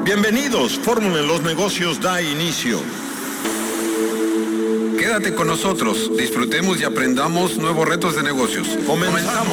Bienvenidos, Fórmula en los Negocios da inicio. Quédate con nosotros, disfrutemos y aprendamos nuevos retos de negocios. Comenzamos.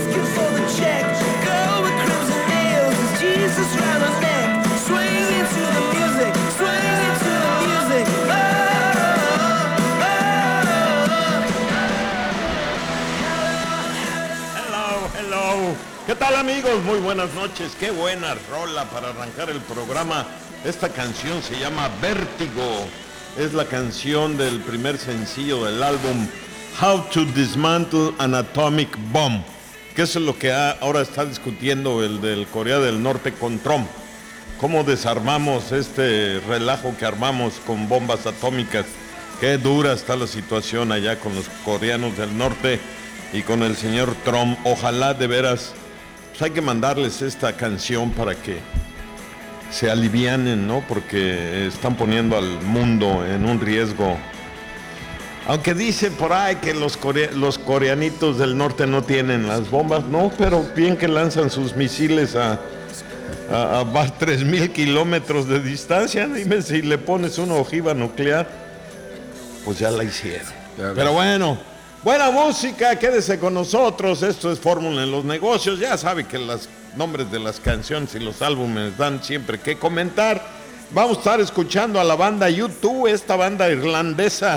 Hello. ¿Qué tal, amigos? Muy buenas noches. Qué buena rola para arrancar el programa. Esta canción se llama Vértigo. Es la canción del primer sencillo del álbum How to Dismantle an Atomic Bomb, que es lo que ahora está discutiendo el del Corea del Norte con Trump. ¿Cómo desarmamos este relajo que armamos con bombas atómicas? Qué dura está la situación allá con los coreanos del norte y con el señor Trump. Ojalá de veras, pues hay que mandarles esta canción para que se alivianen, ¿no? Porque están poniendo al mundo en un riesgo. Aunque dicen por ahí que los coreanitos del norte no tienen las bombas, no, pero bien que lanzan sus misiles a 3,000 kilómetros de distancia. Dime si le pones una ojiva nuclear, pues ya la hicieron. Pero bueno, buena música, quédese con nosotros. Esto es Fórmula en los Negocios. Ya sabe que los nombres de las canciones y los álbumes dan siempre que comentar. Vamos a estar escuchando a la banda U2, esta banda irlandesa,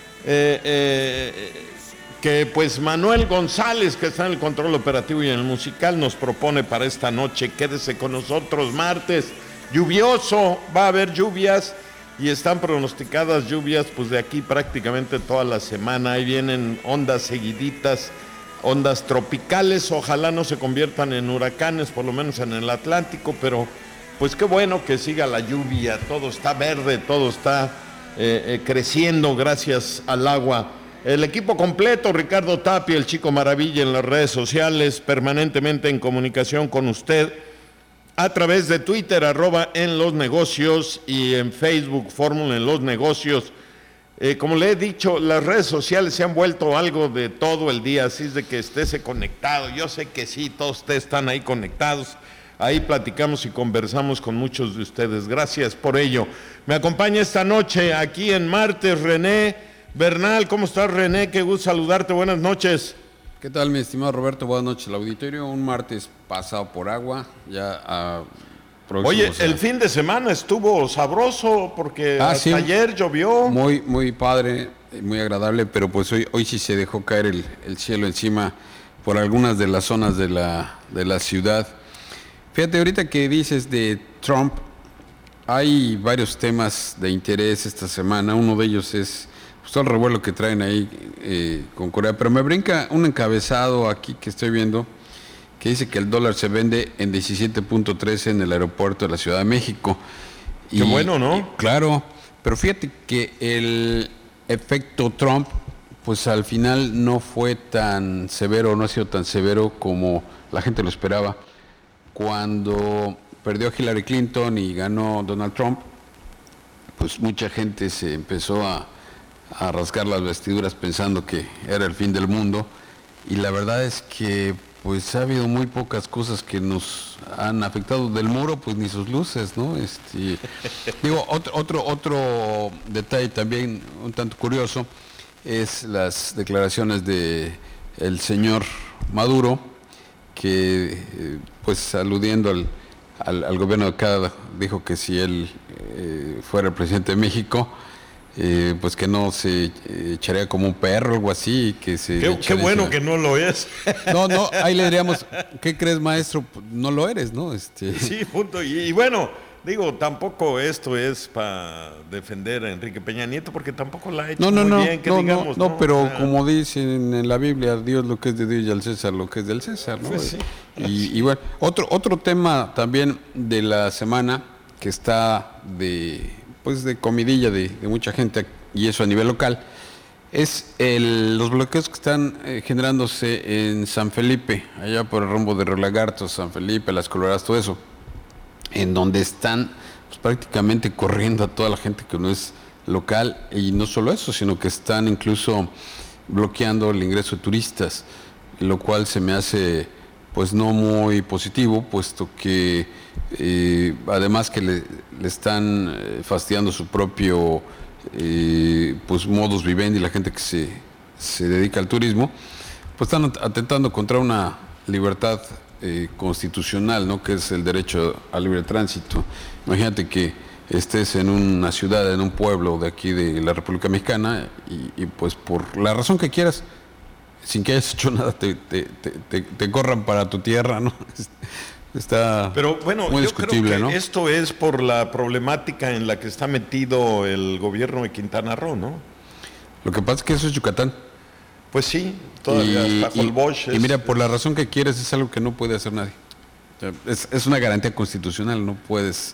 que pues Manuel González, que está en el control operativo y en el musical, nos propone para esta noche. Quédese con nosotros. Martes lluvioso, va a haber lluvias y están pronosticadas lluvias pues de aquí prácticamente toda la semana. Ahí vienen ondas seguiditas, ondas tropicales, ojalá no se conviertan en huracanes, por lo menos en el Atlántico, pero pues qué bueno que siga la lluvia. Todo está verde, todo está creciendo gracias al agua. El equipo completo, Ricardo Tapia, el Chico Maravilla, en las redes sociales, permanentemente en comunicación con usted a través de Twitter, @enlosnegocios, y en Facebook, Fórmula en los Negocios. Como le he dicho, las redes sociales se han vuelto algo de todo el día, así es de que estése conectado. Yo sé que sí, todos ustedes están ahí conectados. Ahí platicamos y conversamos con muchos de ustedes. Gracias por ello. Me acompaña esta noche aquí en martes René Bernal. ¿Cómo estás, René? Qué gusto saludarte. Buenas noches. ¿Qué tal, mi estimado Roberto? Buenas noches al auditorio. Un martes pasado por agua, ya Oye, el fin de semana estuvo sabroso porque hasta ayer llovió. Muy padre, muy agradable, pero pues hoy sí se dejó caer el cielo encima por algunas de las zonas de la ciudad. Fíjate, ahorita que dices de Trump, hay varios temas de interés esta semana. Uno de ellos es pues, todo el revuelo que traen ahí con Corea, pero me brinca un encabezado aquí que estoy viendo que dice que el dólar se vende en 17.13 en el aeropuerto de la Ciudad de México. Qué bueno, ¿no? Claro, pero fíjate que el efecto Trump, pues al final no fue tan severo, no ha sido tan severo como la gente lo esperaba. Cuando perdió Hillary Clinton y ganó Donald Trump, pues mucha gente se empezó a rasgar las vestiduras pensando que era el fin del mundo, y la verdad es que pues ha habido muy pocas cosas que nos han afectado. Del muro, pues ni sus luces, ¿no? Digo, otro detalle también un tanto curioso es las declaraciones de el señor Maduro, que pues aludiendo al gobierno de acá, dijo que si él fuera el presidente de México, pues que no se echaría como un perro, algo así. Qué bueno que no lo es. No, ahí le diríamos, ¿qué crees, maestro? No lo eres, ¿no? Sí, punto. Y bueno, digo, tampoco esto es para defender a Enrique Peña Nieto, porque tampoco la ha hecho muy bien, que digamos. No, pero o sea, como dicen en la Biblia, Dios lo que es de Dios y al César lo que es del César, ¿no? Pues sí. Y bueno, otro tema también de la semana que está de comidilla de mucha gente, y eso a nivel local, es los bloqueos que están generándose en San Felipe, allá por el rumbo de Río Lagarto, San Felipe, Las Coloradas, todo eso, en donde están pues, prácticamente corriendo a toda la gente que no es local, y no solo eso, sino que están incluso bloqueando el ingreso de turistas, lo cual se me hace pues no muy positivo, puesto que además que le están fastidiando su propio pues modus vivendi, la gente que se dedica al turismo, pues están atentando contra una libertad constitucional, ¿no? Que es el derecho al libre tránsito. Imagínate que estés en una ciudad, en un pueblo de aquí de la República Mexicana y pues por la razón que quieras, sin que hayas hecho nada, te corran para tu tierra, ¿no? Está Pero bueno, muy yo discutible, creo que ¿no? esto es por la problemática en la que está metido el gobierno de Quintana Roo, ¿no? Lo que pasa es que eso es Yucatán. Pues sí, todavía hasta Holbox. Y mira, por la razón que quieres es algo que no puede hacer nadie. O sea, es una garantía constitucional, no puedes...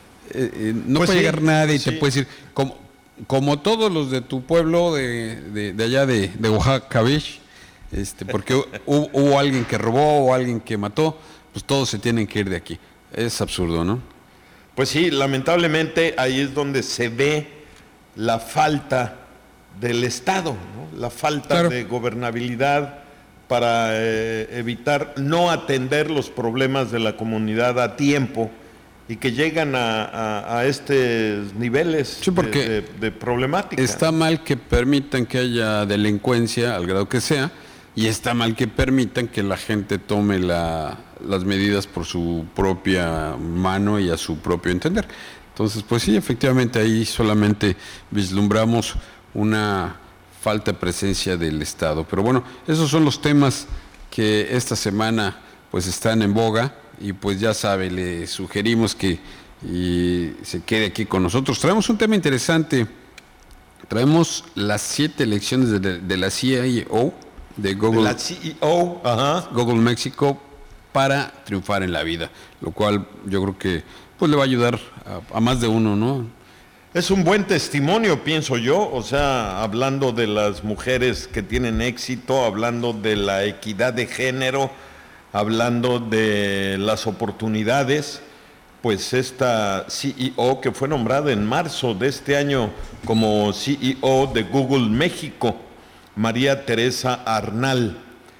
no Pues puede sí, llegar nadie y sí. te puede decir, como todos los de tu pueblo, de allá de Oaxaca, porque hubo alguien que robó o alguien que mató, pues todos se tienen que ir de aquí. Es absurdo, ¿no? Pues sí, lamentablemente ahí es donde se ve la falta del Estado, ¿no? La falta Claro. de gobernabilidad para evitar no atender los problemas de la comunidad a tiempo y que llegan a estos niveles Sí, porque de problemática. Está mal que permitan que haya delincuencia al grado que sea, y está mal que permitan que la gente tome las medidas por su propia mano y a su propio entender. Entonces, pues sí, efectivamente ahí solamente vislumbramos una falta de presencia del Estado. Pero bueno, esos son los temas que esta semana pues están en boga, y pues ya sabe, le sugerimos que se quede aquí con nosotros. Traemos un tema interesante. Traemos las 7 elecciones de la CIO, de Google, La CEO, ajá. Google México, para triunfar en la vida, lo cual yo creo que pues le va a ayudar a más de uno, ¿no? Es un buen testimonio, pienso yo, o sea, hablando de las mujeres que tienen éxito, hablando de la equidad de género, hablando de las oportunidades, pues esta CEO que fue nombrada en marzo de este año como CEO de Google México, María Teresa Arnal,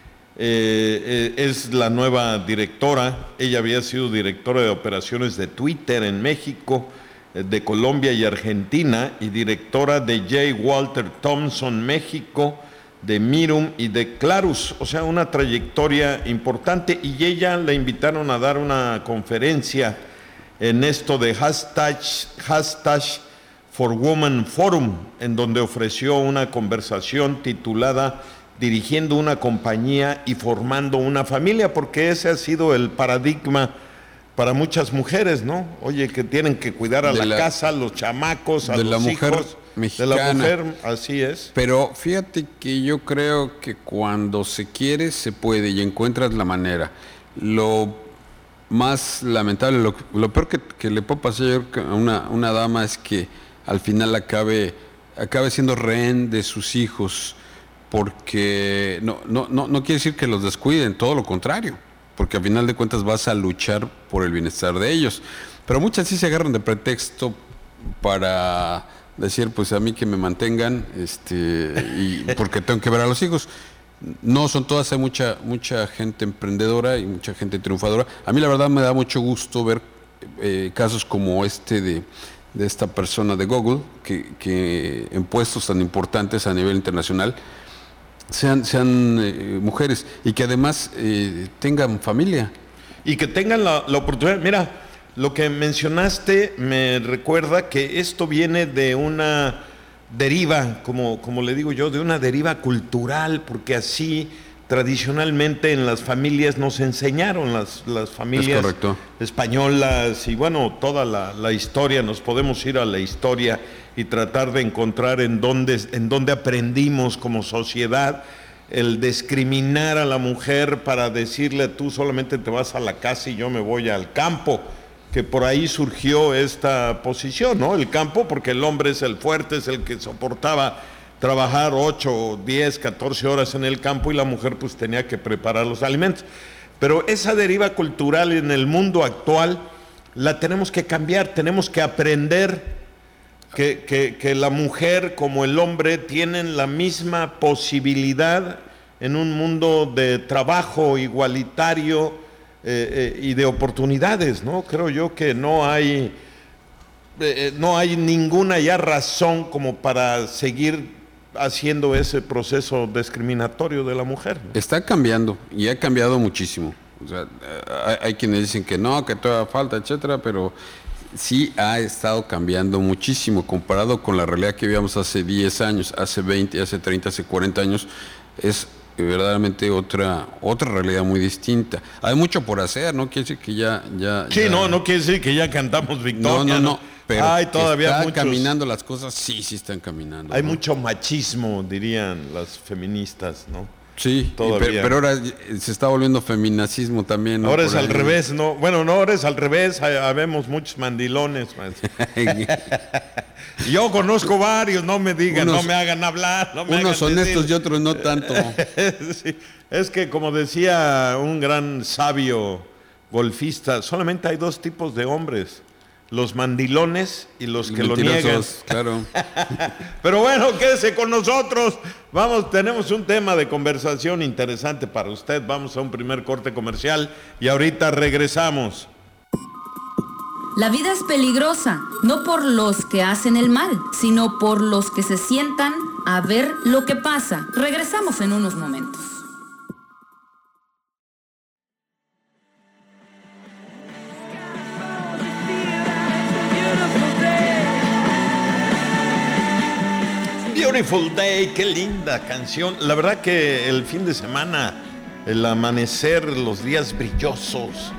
es la nueva directora. Ella había sido directora de operaciones de Twitter en México, de Colombia y Argentina, y directora de J. Walter Thompson México, de Mirum y de Clarus, o sea, una trayectoria importante. Y ella la invitaron a dar una conferencia en esto de hashtag for Women Forum, en donde ofreció una conversación titulada Dirigiendo una compañía y formando una familia, porque ese ha sido el paradigma para muchas mujeres, ¿no? Oye, que tienen que cuidar a la casa, a los chamacos, a de los la mujer hijos. mexicana. De la mujer, así es. Pero fíjate que yo creo que cuando se quiere, se puede y encuentras la manera. Lo más lamentable, lo peor que le puede pasar a una dama es que al final acabe siendo rehén de sus hijos, porque no quiere decir que los descuiden, todo lo contrario, porque al final de cuentas vas a luchar por el bienestar de ellos. Pero muchas sí se agarran de pretexto para decir, pues a mí que me mantengan, y porque tengo que ver a los hijos. No son todas, hay mucha gente emprendedora y mucha gente triunfadora. A mí la verdad me da mucho gusto ver casos como de esta persona de Google, que en puestos tan importantes a nivel internacional sean mujeres, y que además tengan familia. Y que tengan la oportunidad. Mira, lo que mencionaste me recuerda que esto viene de una deriva, como le digo yo, de una deriva cultural, porque así tradicionalmente en las familias nos enseñaron, las familias españolas, y bueno, toda la historia, nos podemos ir a la historia y tratar de encontrar en dónde aprendimos como sociedad el discriminar a la mujer para decirle, tú solamente te vas a la casa y yo me voy al campo, que por ahí surgió esta posición, ¿no? El campo, porque el hombre es el fuerte, es el que soportaba trabajar 8, 10, 14 horas en el campo, y la mujer pues tenía que preparar los alimentos. Pero esa deriva cultural en el mundo actual la tenemos que cambiar, tenemos que aprender que la mujer como el hombre tienen la misma posibilidad en un mundo de trabajo igualitario y de oportunidades, ¿no? Creo yo que no hay ninguna ya razón como para seguir haciendo ese proceso discriminatorio de la mujer, ¿no? Está cambiando y ha cambiado muchísimo. O sea, hay quienes dicen que no, que todavía falta, etcétera, pero sí ha estado cambiando muchísimo comparado con la realidad que vivíamos hace 10 años, hace 20, hace 30, hace 40 años. Es verdaderamente otra realidad muy distinta. Hay mucho por hacer, no quiere decir que ya. Sí, no quiere decir que ya cantamos victoria. No, pero hay todavía están muchos, caminando las cosas, sí están caminando. hay mucho machismo, dirían las feministas, ¿no? Sí, Todavía. pero ahora se está volviendo feminacismo también, ¿no? Ahora es Por al ahí. revés, ¿no? Bueno, no, ahora es al revés, habemos muchos mandilones. Yo conozco varios, no me digan, no me hagan hablar. No me unos hagan honestos decir. y otros no tanto. Sí, es que como decía un gran sabio golfista, solamente hay dos tipos de hombres, los mandilones y los que lo niegan. Mentirosos, claro. Pero bueno, quédese con nosotros. Vamos, tenemos un tema de conversación interesante para usted. Vamos a un primer corte comercial y ahorita regresamos. La vida es peligrosa, no por los que hacen el mal, sino por los que se sientan a ver lo que pasa. Regresamos en unos momentos. Beautiful Day, qué linda canción. La verdad que el fin de semana, el amanecer, los días brillosos,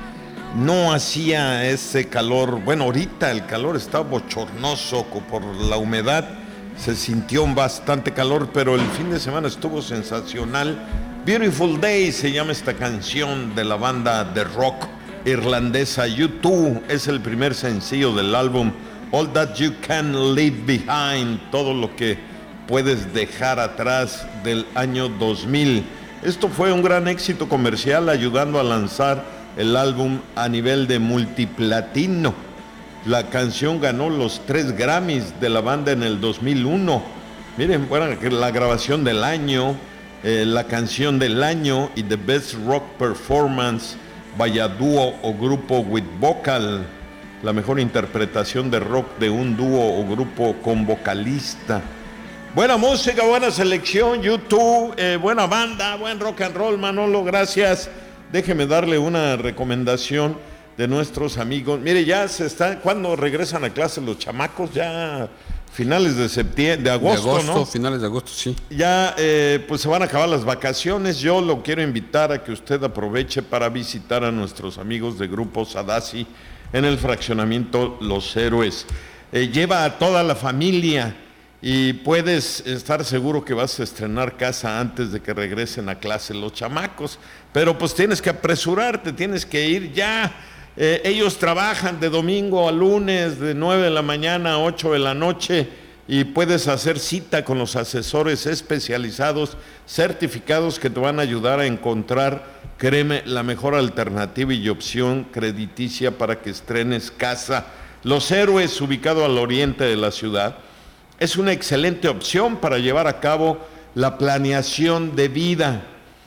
no hacía ese calor. Bueno, ahorita el calor está bochornoso por la humedad. Se sintió bastante calor, pero el fin de semana estuvo sensacional. Beautiful Day se llama esta canción de la banda de rock irlandesa U2. Es el primer sencillo del álbum All That You Can Leave Behind, todo lo que puedes dejar atrás, del año 2000. Esto fue un gran éxito comercial, ayudando a lanzar el álbum a nivel de multiplatino. La canción ganó los 3 Grammys de la banda en el 2001. Miren, bueno, la grabación del año, la canción del año y The Best Rock Performance by a Duo o Grupo with Vocal, la mejor interpretación de rock de un dúo o grupo con vocalista. Buena música, buena selección, YouTube, buena banda, buen rock and roll, Manolo, gracias. Déjeme darle una recomendación de nuestros amigos. Mire, ya ¿cuándo regresan a clase los chamacos? Ya finales de septiembre, de agosto, ¿no? Finales de agosto, sí. Ya, pues se van a acabar las vacaciones. Yo lo quiero invitar a que usted aproveche para visitar a nuestros amigos de Grupo Sadasi en el fraccionamiento Los Héroes. Lleva a toda la familia y puedes estar seguro que vas a estrenar casa antes de que regresen a clase los chamacos. Pero pues tienes que apresurarte, tienes que ir ya. Ellos trabajan de domingo a lunes, de 9 de la mañana a 8 de la noche, y puedes hacer cita con los asesores especializados, certificados, que te van a ayudar a encontrar, créeme, la mejor alternativa y opción crediticia para que estrenes casa. Los Héroes, ubicado al oriente de la ciudad, es una excelente opción para llevar a cabo la planeación de vida,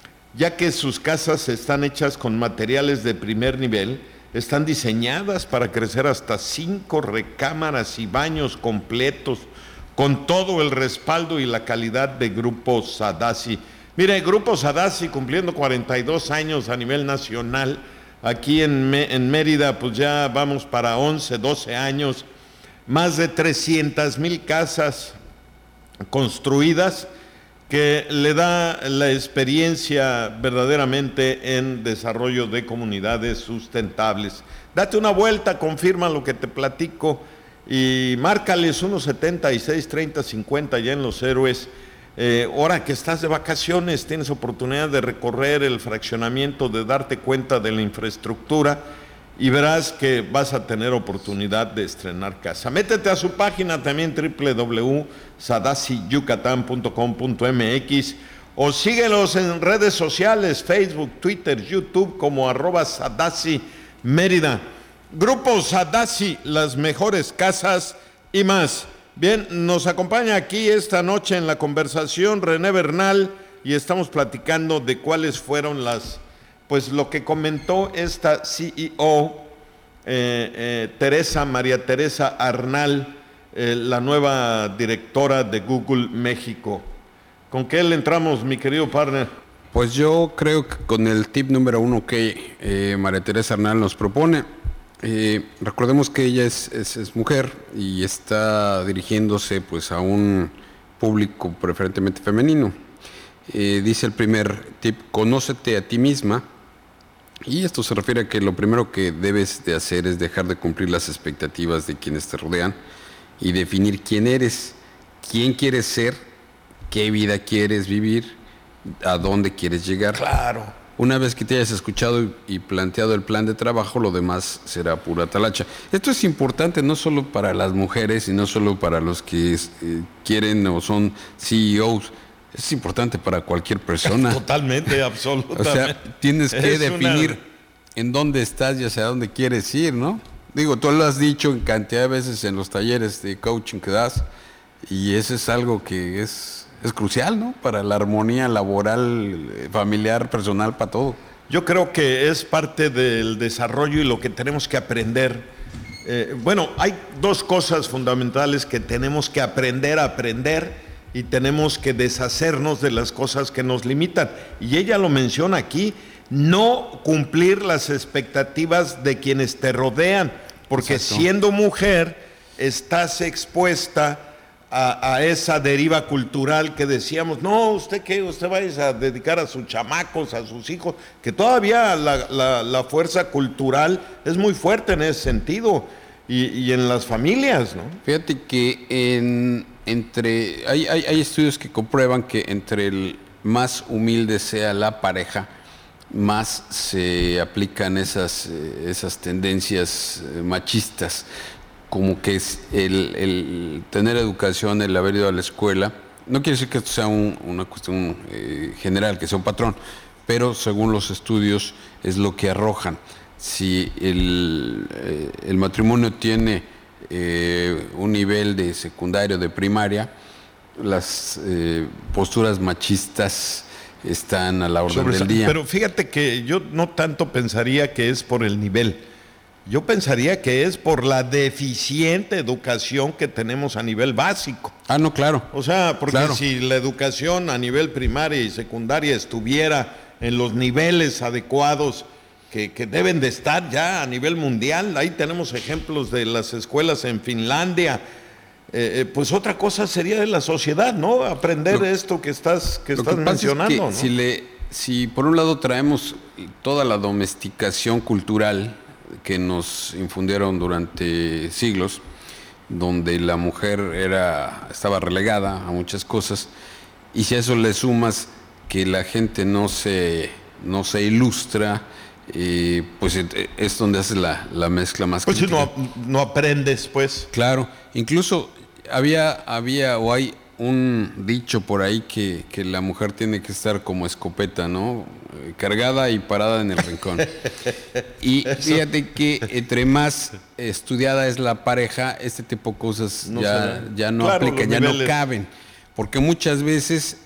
ya que sus casas están hechas con materiales de primer nivel, están diseñadas para crecer hasta 5 recámaras y baños completos, con todo el respaldo y la calidad de Grupo Sadasi. Mire, Grupo Sadasi cumpliendo 42 años a nivel nacional, aquí en Mérida pues ya vamos para 11, 12 años, más de 300,000 casas construidas, que le da la experiencia verdaderamente en desarrollo de comunidades sustentables. Date una vuelta, confirma lo que te platico y márcales unos 76 30 50 ya en Los Héroes. Ahora que estás de vacaciones, tienes oportunidad de recorrer el fraccionamiento, de darte cuenta de la infraestructura, y verás que vas a tener oportunidad de estrenar casa. Métete a su página también, www.sadasiyucatan.com.mx, o síguelos en redes sociales, Facebook, Twitter, YouTube, como @Sadasi Mérida. Grupo Sadasi, las mejores casas y más. Bien, nos acompaña aquí esta noche en la conversación René Bernal, y estamos platicando de cuáles fueron pues lo que comentó esta CEO, María Teresa Arnal, la nueva directora de Google México. ¿Con qué le entramos, mi querido partner? Pues yo creo que con el tip número 1 que María Teresa Arnal nos propone, recordemos que ella es mujer y está dirigiéndose pues a un público preferentemente femenino. Dice el primer tip: conócete a ti misma, y esto se refiere a que lo primero que debes de hacer es dejar de cumplir las expectativas de quienes te rodean y definir quién eres, quién quieres ser, qué vida quieres vivir, a dónde quieres llegar. Claro. Una vez que te hayas escuchado y planteado el plan de trabajo, lo demás será pura talacha. Esto es importante no solo para las mujeres y no solo para los que quieren o son CEOs. Es importante para cualquier persona. Totalmente, absolutamente. O sea, tienes que definir en dónde estás y hacia dónde quieres ir, ¿no? Digo, tú lo has dicho en cantidad de veces en los talleres de coaching que das, y eso es algo que es crucial, ¿no? Para la armonía laboral, familiar, personal, para todo. Yo creo que es parte del desarrollo y lo que tenemos que aprender. Bueno, hay dos cosas fundamentales que tenemos que aprender y tenemos que deshacernos de las cosas que nos limitan. Y ella lo menciona aquí: no cumplir las expectativas de quienes te rodean, porque exacto, siendo mujer estás expuesta a esa deriva cultural que decíamos, no, ¿usted qué? Usted vaya a dedicar a sus chamacos, a sus hijos, que todavía la fuerza cultural es muy fuerte en ese sentido, y en las familias, ¿no? Fíjate que hay estudios que comprueban que entre el más humilde sea la pareja, más se aplican esas tendencias machistas, como que es el tener educación, el haber ido a la escuela. No quiere decir que esto sea una cuestión general, que sea un patrón, pero según los estudios es lo que arrojan. Si el matrimonio tiene un nivel de secundario, de primaria, las posturas machistas están a la orden del día. Pero fíjate que yo no tanto pensaría que es por el nivel. Yo pensaría que es por la deficiente educación que tenemos a nivel básico. Ah, no, claro. O sea, porque claro, si la educación a nivel primaria y secundaria estuviera en los niveles adecuados que deben de estar ya a nivel mundial, ahí tenemos ejemplos de las escuelas en Finlandia, pues otra cosa sería de la sociedad, ¿no? Aprender esto que estás mencionando, es que, ¿no? Si por un lado traemos toda la domesticación cultural que nos infundieron durante siglos, donde la mujer estaba relegada a muchas cosas, y si a eso le sumas que la gente no se ilustra, pues es donde hace la mezcla más pues crítica. No aprendes, pues. Claro, incluso había o hay un dicho por ahí que la mujer tiene que estar como escopeta, ¿no? Cargada y parada en el rincón. Y fíjate que entre más estudiada es la pareja, este tipo de cosas ya no claro, aplican, ya no caben. Porque muchas veces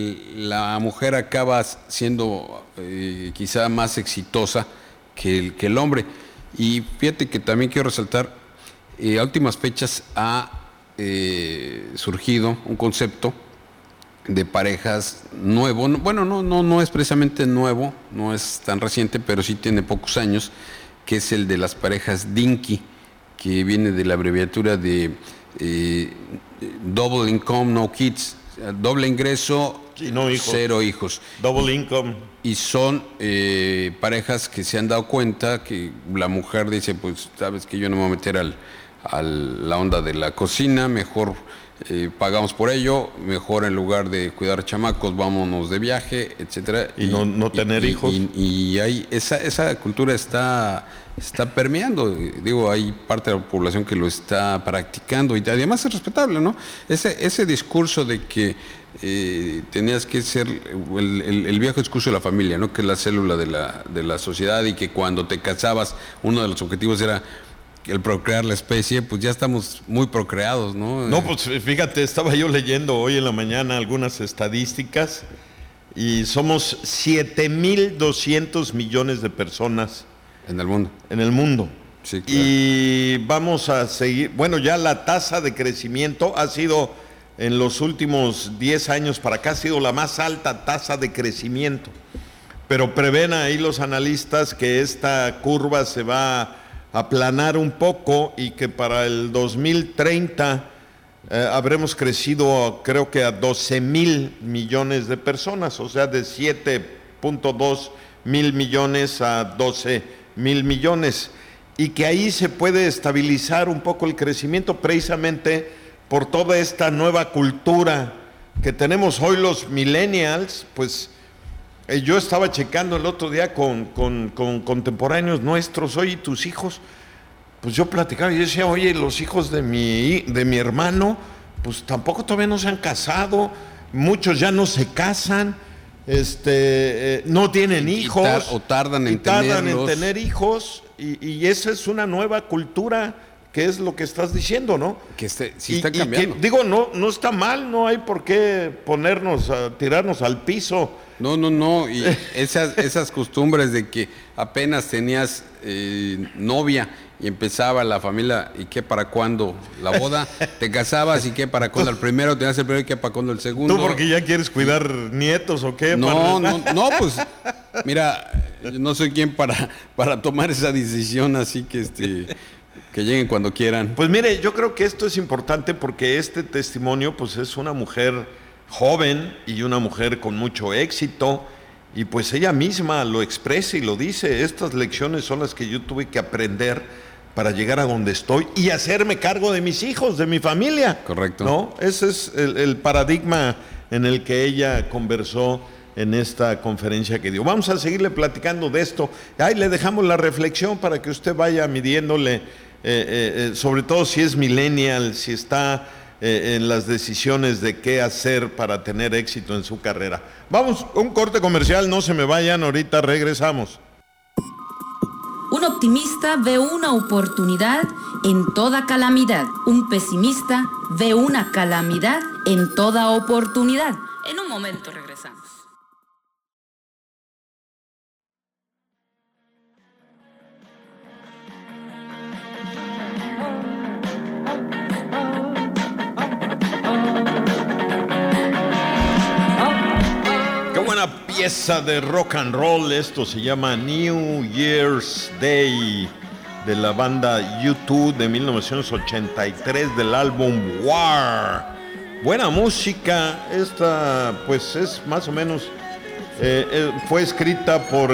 la mujer acaba siendo quizá más exitosa que el hombre. Y fíjate que también quiero resaltar, a últimas fechas ha surgido un concepto de parejas nuevo. Bueno, no es precisamente nuevo, no es tan reciente, pero sí tiene pocos años, que es el de las parejas Dinky, que viene de la abreviatura de Double Income, No Kids, doble ingreso, no hijos. 0 hijos. Double Income. Y son parejas que se han dado cuenta que la mujer dice, pues sabes que yo no me voy a meter a la onda de la cocina, mejor pagamos por ello, mejor en lugar de cuidar chamacos, vámonos de viaje, etcétera. Y no tener hijos. Y hay esa cultura está permeando. Digo, hay parte de la población que lo está practicando y además es respetable, ¿no? Ese discurso de que tenías que ser el viejo discurso de la familia, ¿no? Que es la célula de la sociedad, y que cuando te casabas uno de los objetivos era el procrear la especie. Pues ya estamos muy procreados, ¿no? No, pues fíjate, estaba yo leyendo hoy en la mañana algunas estadísticas Y somos 7.200 millones de personas En el mundo. en el mundo. Sí, claro. Y vamos a seguir, bueno, ya la tasa de crecimiento ha sido, en los últimos 10 años para acá, ha sido la más alta tasa de crecimiento. Pero prevén ahí los analistas que esta curva se va a aplanar un poco y que para el 2030 habremos crecido, creo que a 12,000 millones de personas, o sea, de 7.2 mil millones a 12,000 millones, y que ahí se puede estabilizar un poco el crecimiento precisamente por toda esta nueva cultura que tenemos hoy los millennials. Pues yo estaba checando el otro día con contemporáneos nuestros, oye, tus hijos, pues yo platicaba y decía, oye, los hijos de mi hermano, pues tampoco todavía no se han casado, muchos ya no se casan, no tienen hijos. O tardan en tener hijos, y esa es una nueva cultura, que es lo que estás diciendo, ¿no? Que sí está cambiando. Digo, no está mal, no hay por qué tirarnos al piso. No, y esas costumbres de que apenas tenías novia y empezaba la familia, ¿y qué para cuándo la boda? Te casabas, ¿y qué para cuándo el primero? Tenías el primero, ¿y qué para cuándo el segundo? ¿Tú porque ya quieres cuidar nietos o qué? No, pues mira, no soy quien para tomar esa decisión, así que que lleguen cuando quieran. Pues mire, yo creo que esto es importante porque este testimonio pues es una mujer joven y una mujer con mucho éxito, y pues ella misma lo expresa y lo dice: estas lecciones son las que yo tuve que aprender para llegar a donde estoy y hacerme cargo de mis hijos, de mi familia. Correcto. ¿No? Ese es el paradigma en el que ella conversó en esta conferencia que dio. Vamos a seguirle platicando de esto. Ahí le dejamos la reflexión para que usted vaya midiéndole, sobre todo si es millennial, si está en las decisiones de qué hacer para tener éxito en su carrera. Vamos a un corte comercial, no se me vayan, ahorita regresamos. Un optimista ve una oportunidad en toda calamidad. Un pesimista ve una calamidad en toda oportunidad. En un momento regresamos. Pieza de rock and roll, esto se llama New Year's Day, de la banda U2 de 1983, del álbum War. Buena música, esta pues es más o menos, fue escrita por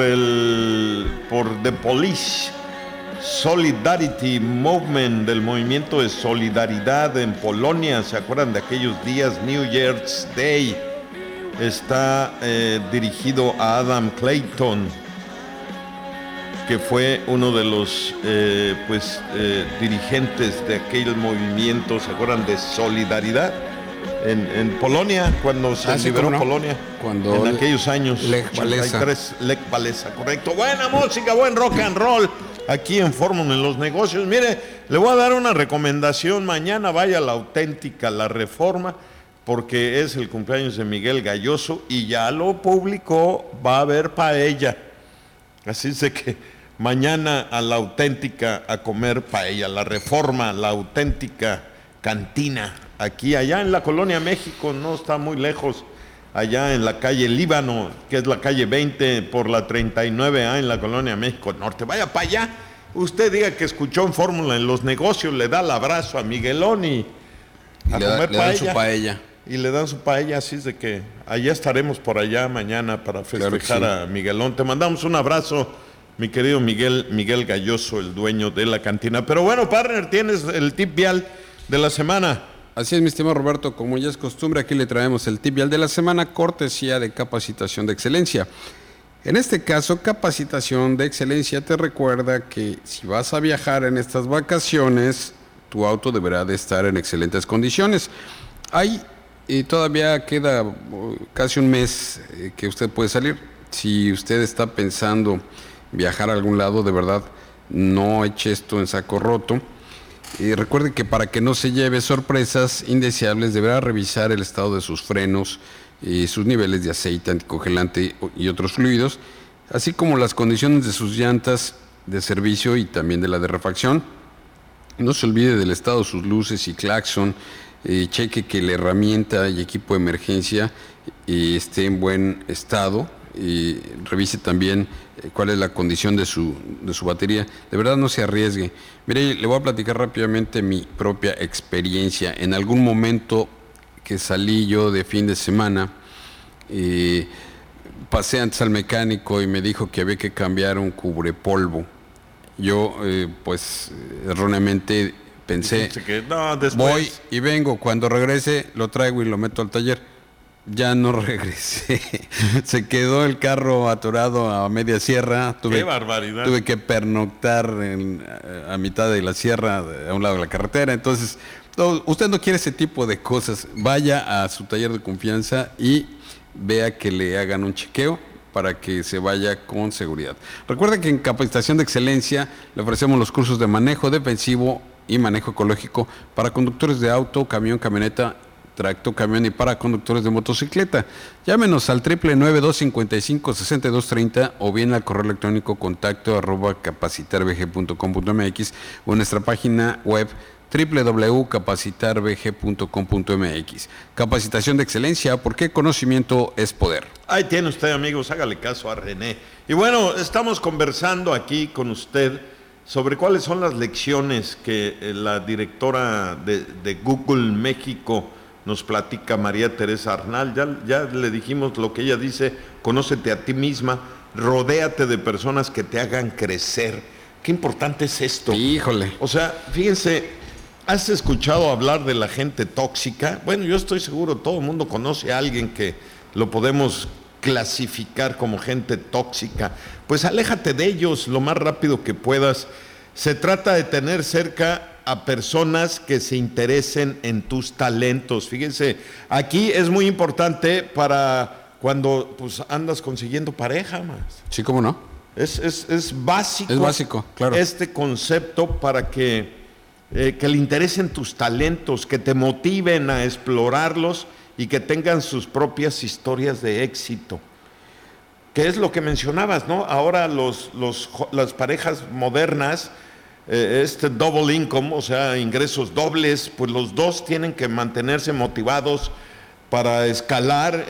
The Police, Solidarity Movement, del movimiento de solidaridad en Polonia. ¿Se acuerdan de aquellos días? New Year's Day. Está dirigido a Adam Clayton, que fue uno de los dirigentes de aquel movimiento, ¿se acuerdan? De solidaridad en Polonia, cuando se liberó Polonia, en aquellos años. Lech Walesa. Lech Walesa, correcto. Buena música, buen rock and roll, aquí en Fórmula en los Negocios. Mire, le voy a dar una recomendación: mañana vaya a La Auténtica, La Reforma, porque es el cumpleaños de Miguel Galloso y ya lo publicó, va a haber paella. Así es de que mañana a La Auténtica a comer paella. La Reforma, La Auténtica Cantina, allá en la Colonia México, no está muy lejos, allá en la calle Líbano, que es la calle 20 por la 39A en la Colonia México Norte. Vaya para allá, usted diga que escuchó en Fórmula en los Negocios, le da el abrazo a Miguelón y a comer paella. Dan su paella. Y le dan su paella, así es de que allá estaremos por allá mañana para festejar a Miguelón. Te mandamos un abrazo, mi querido Miguel Galloso, el dueño de la cantina. Pero bueno, partner, tienes el tip vial de la semana. Así es, mi estimado Roberto, como ya es costumbre, aquí le traemos el tip vial de la semana, cortesía de Capacitación de Excelencia. En este caso, Capacitación de Excelencia te recuerda que si vas a viajar en estas vacaciones, tu auto deberá de estar en excelentes condiciones. Y todavía queda casi un mes que usted puede salir. Si usted está pensando viajar a algún lado, de verdad, no eche esto en saco roto. Y recuerde que para que no se lleve sorpresas indeseables, deberá revisar el estado de sus frenos, sus niveles de aceite, anticongelante y otros fluidos, así como las condiciones de sus llantas de servicio y también de la de refacción. No se olvide del estado de sus luces y claxon, cheque que la herramienta y equipo de emergencia esté en buen estado, y revise también cuál es la condición de su batería. De verdad, no se arriesgue. Mire, le voy a platicar rápidamente mi propia experiencia. En algún momento que salí yo de fin de semana, pasé antes al mecánico y me dijo que había que cambiar un cubrepolvo. Yo, pues, erróneamente pensé, que, no, después... voy y vengo, cuando regrese lo traigo y lo meto al taller. Ya no regresé. Se quedó el carro atorado a media sierra. ¡Qué barbaridad! Tuve que pernoctar a mitad de la sierra, a un lado de la carretera. Entonces, usted no quiere ese tipo de cosas. Vaya a su taller de confianza y vea que le hagan un chequeo para que se vaya con seguridad. Recuerda que en Capacitación de Excelencia le ofrecemos los cursos de manejo defensivo y manejo ecológico para conductores de auto, camión, camioneta, tracto, camión y para conductores de motocicleta. Llámenos al 999-255-6230 o bien al correo electrónico contacto@capacitarbg.com.mx o en nuestra página web www.capacitarbg.com.mx. Capacitación de excelencia, porque conocimiento es poder. Ahí tiene usted, amigos, hágale caso a René. Y bueno, estamos conversando aquí con usted sobre cuáles son las lecciones que la directora de Google México nos platica, María Teresa Arnal. Ya le dijimos lo que ella dice: conócete a ti misma, rodéate de personas que te hagan crecer. Qué importante es esto. Híjole. O sea, fíjense, ¿has escuchado hablar de la gente tóxica? Bueno, yo estoy seguro, todo el mundo conoce a alguien que lo podemos clasificar como gente tóxica. Pues aléjate de ellos lo más rápido que puedas. Se trata de tener cerca a personas que se interesen en tus talentos. Fíjense, aquí es muy importante para cuando pues andas consiguiendo pareja, más. Sí, ¿cómo no? Es básico. Es básico, claro. Este concepto para que le interesen tus talentos, que te motiven a explorarlos y que tengan sus propias historias de éxito. Que es lo que mencionabas, ¿no? Ahora las parejas modernas, double income, o sea, ingresos dobles, pues los dos tienen que mantenerse motivados para escalar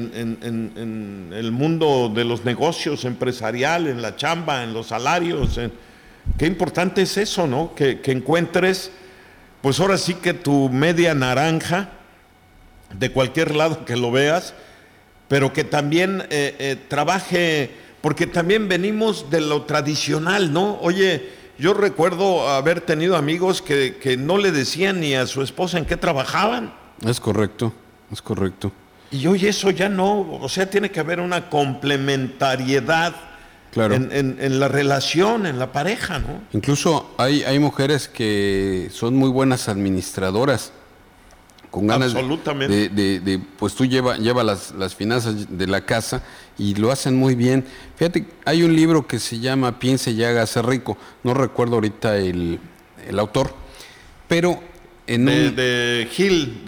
en el mundo de los negocios empresarial, en la chamba, en los salarios. Qué importante es eso, ¿no? Que encuentres, pues ahora sí que tu media naranja, de cualquier lado que lo veas, pero que también trabaje, porque también venimos de lo tradicional, ¿no? Oye, yo recuerdo haber tenido amigos que no le decían ni a su esposa en qué trabajaban. Es correcto, es correcto. Y hoy eso ya no, o sea, tiene que haber una complementariedad, claro, en la relación, en la pareja, ¿no? Incluso hay mujeres que son muy buenas administradoras, con ganas de pues tú lleva las finanzas de la casa y lo hacen muy bien. Fíjate, hay un libro que se llama Piense y hágase rico, no recuerdo ahorita el autor, pero de Gil,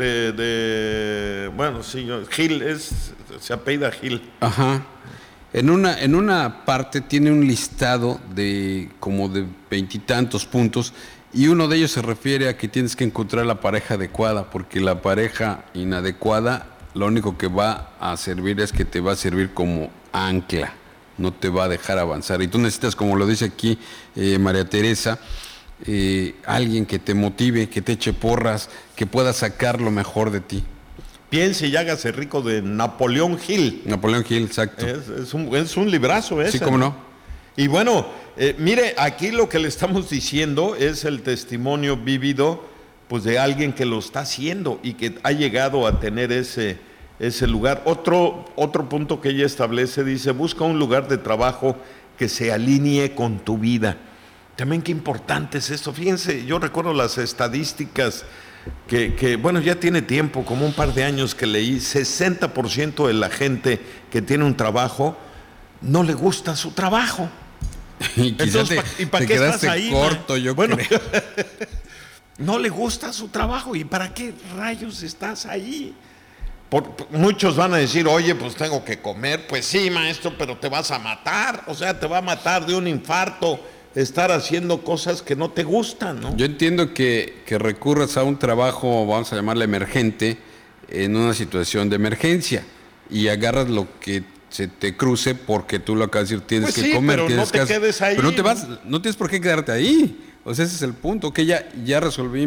bueno, sí, Gil se apellida Gil. Ajá. En una parte tiene un listado de como de 20 y tantos puntos, y uno de ellos se refiere a que tienes que encontrar la pareja adecuada, porque la pareja inadecuada lo único que va a servir es que te va a servir como ancla, no te va a dejar avanzar. Y tú necesitas, como lo dice aquí María Teresa, alguien que te motive, que te eche porras, que pueda sacar lo mejor de ti. Piense y hágase rico, de Napoleón Hill. Napoleón Hill, exacto. Es un librazo ese. Sí, cómo no. Y bueno, mire, aquí lo que le estamos diciendo es el testimonio vívido, pues, de alguien que lo está haciendo y que ha llegado a tener ese lugar. Otro punto que ella establece, dice: busca un lugar de trabajo que se alinee con tu vida. También qué importante es esto. Fíjense, yo recuerdo las estadísticas que bueno, ya tiene tiempo, como un par de años que leí, 60% de la gente que tiene un trabajo no le gusta su trabajo. Y quizás ¿y para qué estás ahí? Corto, yo creo. No le gusta su trabajo, ¿y para qué rayos estás ahí? Muchos van a decir, oye, pues tengo que comer. Pues sí, maestro, pero te vas a matar. O sea, te va a matar de un infarto estar haciendo cosas que no te gustan, ¿no? Yo entiendo que recurras a un trabajo, vamos a llamarle emergente, en una situación de emergencia y agarras lo que se te cruce porque tú lo acabas de decir, tienes Pues que sí, comer, pero tienes no te que quedes ahí. Pero no tienes por qué quedarte ahí. O sea, ese es el punto, que ya resolví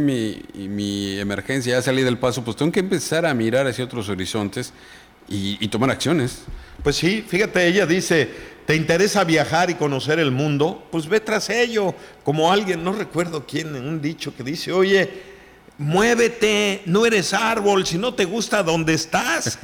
mi emergencia, ya salí del paso, pues tengo que empezar a mirar hacia otros horizontes y tomar acciones. Pues sí, fíjate, ella dice, ¿te interesa viajar y conocer el mundo? Pues ve tras ello. Como alguien, no recuerdo quién, en un dicho que dice, oye, muévete, no eres árbol, si no te gusta donde estás.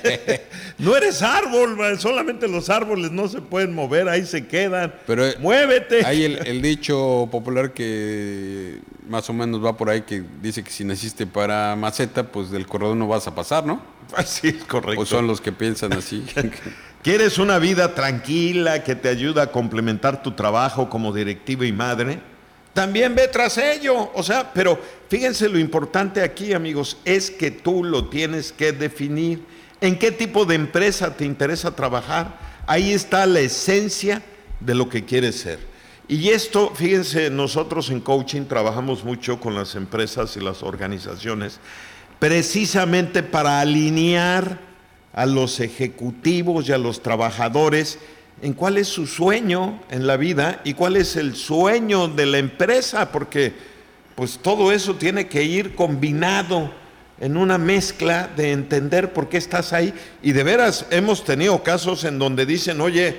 No eres árbol, solamente los árboles no se pueden mover, ahí se quedan. Pero muévete. Hay el dicho popular que más o menos va por ahí, que dice que si naciste para maceta, pues del corredor no vas a pasar, ¿no? Así es correcto. Pues son los que piensan así. ¿Quieres una vida tranquila que te ayuda a complementar tu trabajo como directiva y madre? También ve tras ello. O sea, pero fíjense lo importante aquí, amigos, es que tú lo tienes que definir. ¿En qué tipo de empresa te interesa trabajar? Ahí está la esencia de lo que quieres ser. Y esto, fíjense, nosotros en coaching trabajamos mucho con las empresas y las organizaciones, precisamente para alinear a los ejecutivos y a los trabajadores en cuál es su sueño en la vida y cuál es el sueño de la empresa, porque pues todo eso tiene que ir combinado en una mezcla de entender por qué estás ahí. Y de veras hemos tenido casos en donde dicen, oye,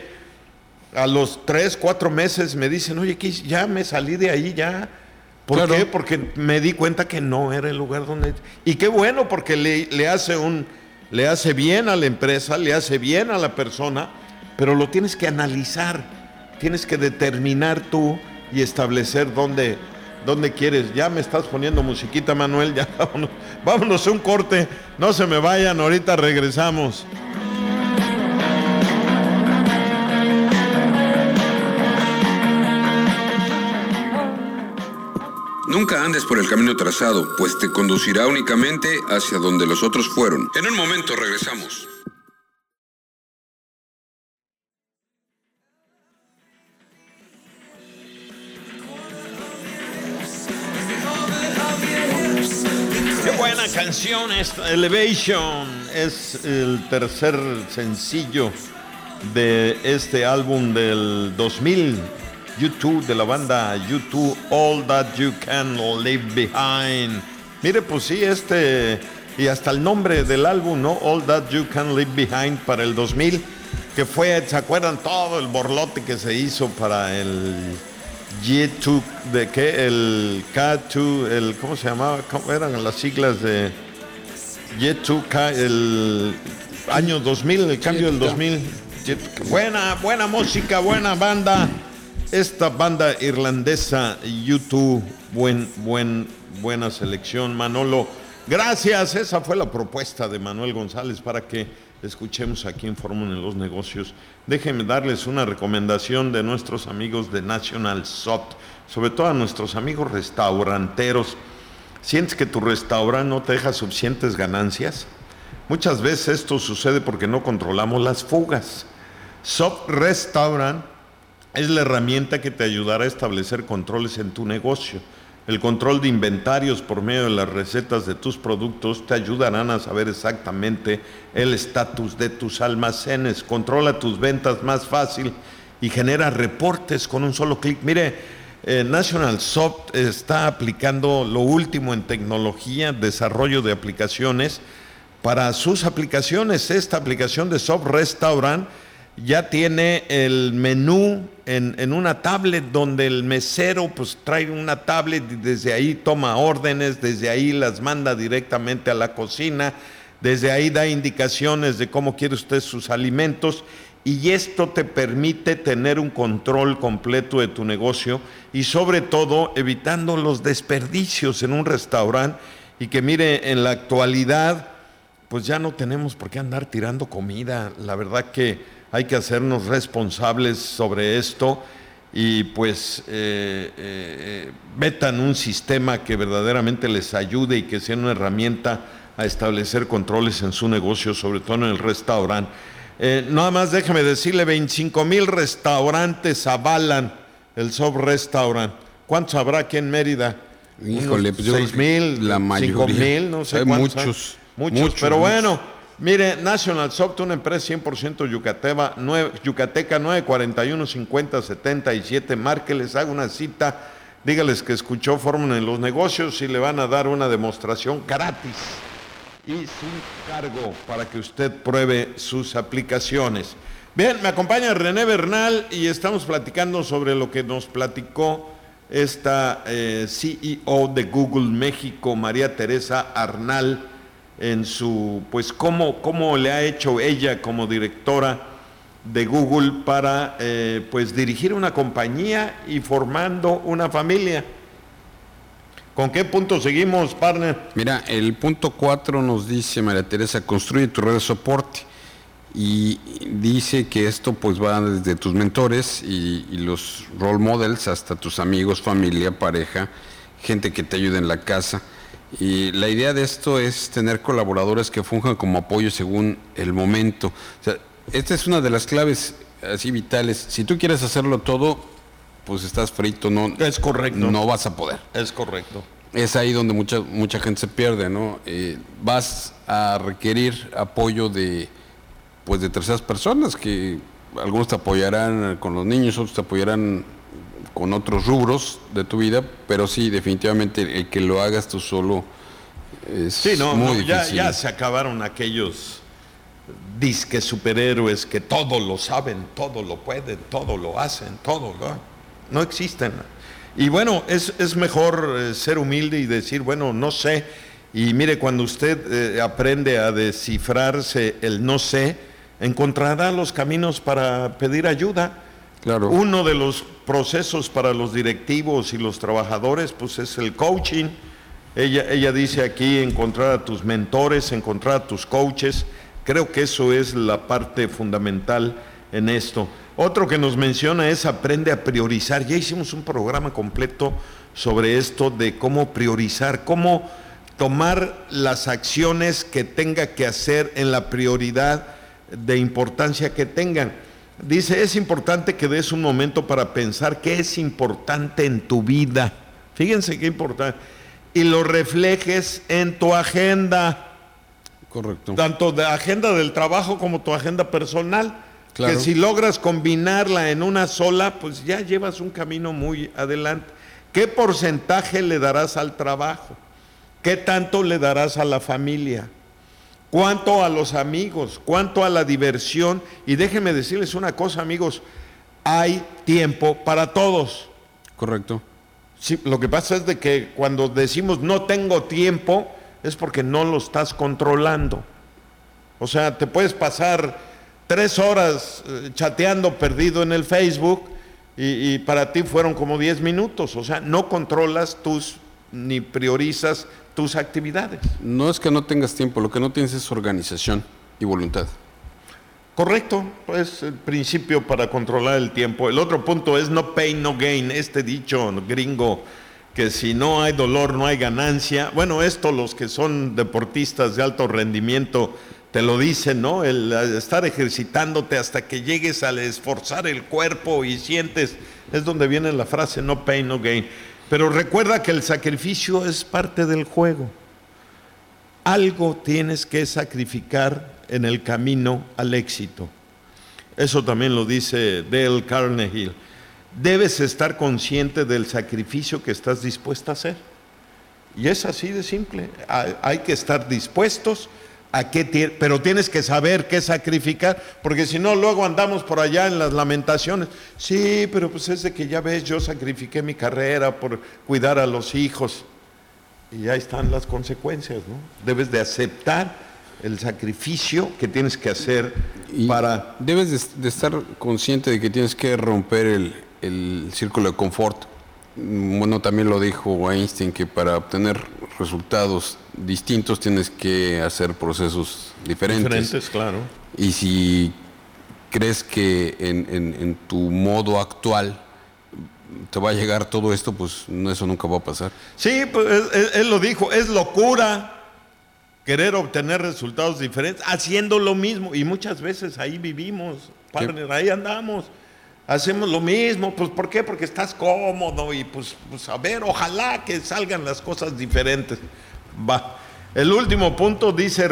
a los 3, 4 meses me dicen, oye, ya me salí de ahí ya. ¿Por Claro. qué? Porque me di cuenta que no era el lugar donde... Y qué bueno, porque le hace bien a la empresa, le hace bien a la persona, pero lo tienes que analizar, tienes que determinar tú y establecer dónde quieres. Ya me estás poniendo musiquita, Manuel, ya vámonos a un corte, no se me vayan, ahorita regresamos. Nunca andes por el camino trazado, pues te conducirá únicamente hacia donde los otros fueron. En un momento regresamos. Qué buena canción esta, Elevation. Es el tercer sencillo de este álbum del 2000, U2, de la banda U2, All That You Can Leave Behind. Mire, pues sí, y hasta el nombre del álbum, ¿no? All That You Can Leave Behind para el 2000, que fue, ¿se acuerdan todo el borlote que se hizo para el G2, de qué? El K2, ¿cómo se llamaba? ¿Cómo eran las siglas de G2K? El año 2000, el cambio del 2000. Buena música, buena banda. Esta banda irlandesa, U2, buena selección, Manolo. Gracias, esa fue la propuesta de Manuel González para que escuchemos aquí en Fórmula en los Negocios. Déjenme darles una recomendación de nuestros amigos de National Soft, sobre todo a nuestros amigos restauranteros. ¿Sientes que tu restaurante no te deja suficientes ganancias? Muchas veces esto sucede porque no controlamos las fugas. Soft Restaurant es la herramienta que te ayudará a establecer controles en tu negocio. El control de inventarios por medio de las recetas de tus productos te ayudarán a saber exactamente el estatus de tus almacenes. Controla tus ventas más fácil y genera reportes con un solo clic. Mire, National Soft está aplicando lo último en tecnología, desarrollo de aplicaciones para sus aplicaciones. Esta aplicación de Soft Restaurant ya tiene el menú en una tablet donde el mesero pues trae una tablet y desde ahí toma órdenes, desde ahí las manda directamente a la cocina, desde ahí da indicaciones de cómo quiere usted sus alimentos, y esto te permite tener un control completo de tu negocio y sobre todo evitando los desperdicios en un restaurante. Y que mire, en la actualidad pues ya no tenemos por qué andar tirando comida. La verdad que hay que hacernos responsables sobre esto y pues metan un sistema que verdaderamente les ayude y que sea una herramienta a establecer controles en su negocio, sobre todo en el restaurante. Nada más déjeme decirle, 25,000 restaurantes avalan el Soft Restaurant. ¿Cuántos habrá aquí en Mérida? Híjole, pues 6,000, la mayoría. 5,000, no sé hay cuántos. Muchos, pero bueno, mire, National Soft, una empresa 100% yucateca, 941-5077, márqueles, haga una cita, dígales que escuchó Fórmula en los Negocios y le van a dar una demostración gratis y sin cargo para que usted pruebe sus aplicaciones. Bien, me acompaña René Bernal y estamos platicando sobre lo que nos platicó esta CEO de Google México, María Teresa Arnal, en su, pues, cómo le ha hecho ella como directora de Google para, pues, dirigir una compañía y formando una familia. ¿Con qué punto seguimos, partner? Mira, el punto 4 nos dice María Teresa, construye tu red de soporte. Y dice que esto pues va desde tus mentores y los role models hasta tus amigos, familia, pareja, gente que te ayude en la casa. Y la idea de esto es tener colaboradores que funjan como apoyo según el momento. O sea, esta es una de las claves así vitales. Si tú quieres hacerlo todo, pues estás frito, no. Es correcto. No vas a poder. Es correcto. Es ahí donde mucha gente se pierde, ¿no? Vas a requerir apoyo de terceras personas, que algunos te apoyarán con los niños, otros te apoyarán con otros rubros de tu vida, pero sí, definitivamente el que lo hagas tú solo es muy difícil. Ya se acabaron aquellos disque superhéroes que todo lo saben, todo lo pueden, todo lo hacen, no existen. Y bueno, es mejor ser humilde y decir, bueno, no sé. Y mire, cuando usted aprende a descifrarse el no sé, encontrará los caminos para pedir ayuda. Claro. Uno de los procesos para los directivos y los trabajadores, pues, es el coaching. Ella dice aquí, encontrar a tus mentores, encontrar a tus coaches. Creo que eso es la parte fundamental en esto. Otro que nos menciona es aprende a priorizar. Ya hicimos un programa completo sobre esto de cómo priorizar, cómo tomar las acciones que tenga que hacer en la prioridad de importancia que tengan. Dice, es importante que des un momento para pensar qué es importante en tu vida. Fíjense qué importante. Y lo reflejes en tu agenda. Correcto. Tanto de agenda del trabajo como tu agenda personal. Claro. Que si logras combinarla en una sola, pues ya llevas un camino muy adelante. ¿Qué porcentaje le darás al trabajo? ¿Qué tanto le darás a la familia? ¿Cuánto a los amigos? ¿Cuánto a la diversión? Y déjenme decirles una cosa, amigos, hay tiempo para todos. Correcto. Sí, lo que pasa es de que cuando decimos no tengo tiempo, es porque no lo estás controlando. O sea, te puedes pasar 3 horas chateando perdido en el Facebook y para ti fueron como 10 minutos. O sea, no controlas ni priorizas tus actividades. No es que no tengas tiempo, lo que no tienes es organización y voluntad. Correcto, pues el principio para controlar el tiempo. El otro punto es no pain, no gain. Este dicho gringo que si no hay dolor no hay ganancia. Bueno, esto los que son deportistas de alto rendimiento te lo dicen, ¿no? El estar ejercitándote hasta que llegues al esforzar el cuerpo y sientes, es donde viene la frase no pain, no gain. Pero recuerda que el sacrificio es parte del juego. Algo tienes que sacrificar en el camino al éxito. Eso también lo dice Dale Carnegie. Debes estar consciente del sacrificio que estás dispuesta a hacer. Y es así de simple. Hay que estar dispuestos pero tienes que saber qué sacrificar, porque si no luego andamos por allá en las lamentaciones. Sí, pero pues es de que ya ves, yo sacrifiqué mi carrera por cuidar a los hijos. Y ahí están las consecuencias, ¿no? Debes de aceptar el sacrificio que tienes que hacer para... Debes de estar consciente de que tienes que romper el círculo de confort. Bueno, también lo dijo Einstein, que para obtener resultados distintos tienes que hacer procesos diferentes. Diferentes, claro. Y si crees que en tu modo actual te va a llegar todo esto, pues eso nunca va a pasar. Sí, pues él lo dijo, es locura. querer obtener resultados diferentes, haciendo lo mismo. Y muchas veces ahí vivimos, partner, ahí andamos. Hacemos lo mismo, pues ¿por qué? Porque estás cómodo y pues a ver, ojalá que salgan las cosas diferentes. Va. El último punto dice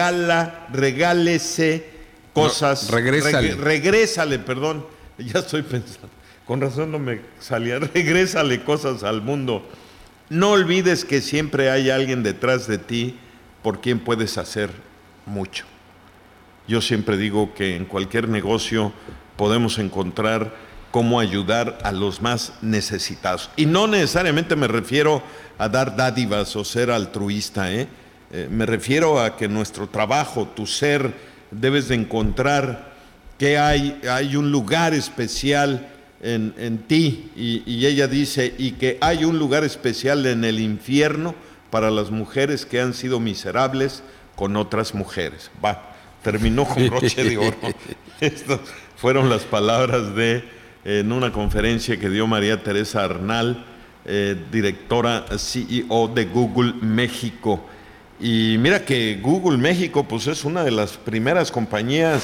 regálese cosas. No, regrésale, perdón. Ya estoy pensando. Con razón no me salía. Regrésale cosas al mundo. No olvides que siempre hay alguien detrás de ti por quien puedes hacer mucho. Yo siempre digo que en cualquier negocio podemos encontrar cómo ayudar a los más necesitados. Y no necesariamente me refiero a dar dádivas o ser altruista, me refiero a que nuestro trabajo, tu ser, debes de encontrar que hay un lugar especial en ti. Y ella dice, y que hay un lugar especial en el infierno para las mujeres que han sido miserables con otras mujeres. Va, terminó con broche de oro. Estas fueron las palabras en una conferencia que dio María Teresa Arnal, directora CEO de Google México. Y mira que Google México pues es una de las primeras compañías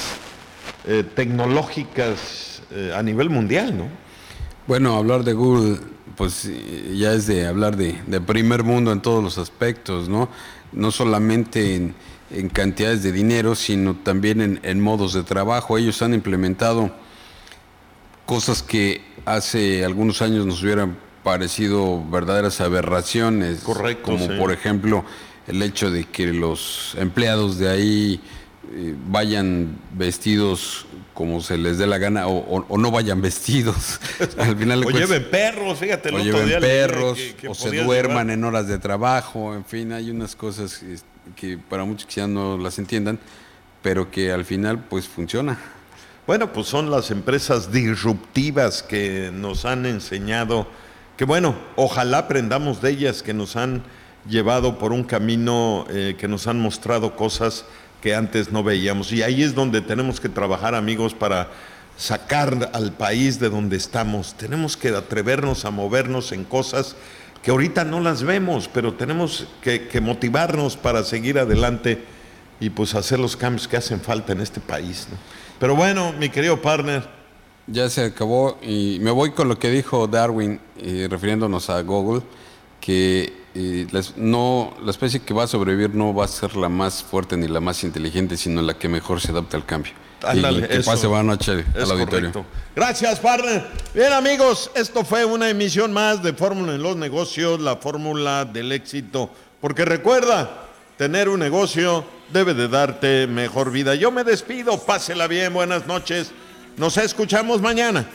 tecnológicas a nivel mundial, ¿no? Bueno, hablar de Google pues ya es de hablar de primer mundo en todos los aspectos, ¿no? No solamente en cantidades de dinero, sino también en modos de trabajo. Ellos han implementado cosas que hace algunos años nos hubieran parecido verdaderas aberraciones. Correcto, como sí. Por ejemplo el hecho de que los empleados de ahí vayan vestidos como se les dé la gana o no vayan vestidos. Al final o lleven perros, fíjate. O lleven perros, o se duerman en horas de trabajo. En fin, hay unas cosas que para muchos quizás no las entiendan, pero que al final pues funciona. Bueno, pues son las empresas disruptivas que nos han enseñado, que bueno, ojalá aprendamos de ellas, que nos han llevado por un camino, que nos han mostrado cosas que antes no veíamos. Y ahí es donde tenemos que trabajar, amigos, para sacar al país de donde estamos. Tenemos que atrevernos a movernos en cosas que ahorita no las vemos, pero tenemos que motivarnos para seguir adelante y pues hacer los cambios que hacen falta en este país, ¿no? Pero bueno, mi querido partner. Ya se acabó y me voy con lo que dijo Darwin, refiriéndonos a Google, que la especie que va a sobrevivir no va a ser la más fuerte ni la más inteligente, sino la que mejor se adapte al cambio. Ándale, y que pase buena noche al auditorio. Correcto. Gracias, partner. Bien, amigos, esto fue una emisión más de Fórmula en los Negocios, la fórmula del éxito. Porque recuerda, tener un negocio debe de darte mejor vida. Yo me despido, pásela bien, buenas noches. Nos escuchamos mañana.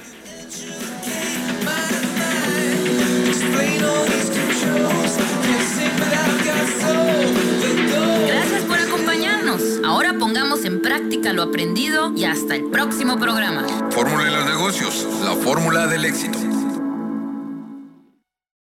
Gracias por acompañarnos. Ahora pongamos en práctica lo aprendido y hasta el próximo programa. Fórmula de los negocios, la fórmula del éxito.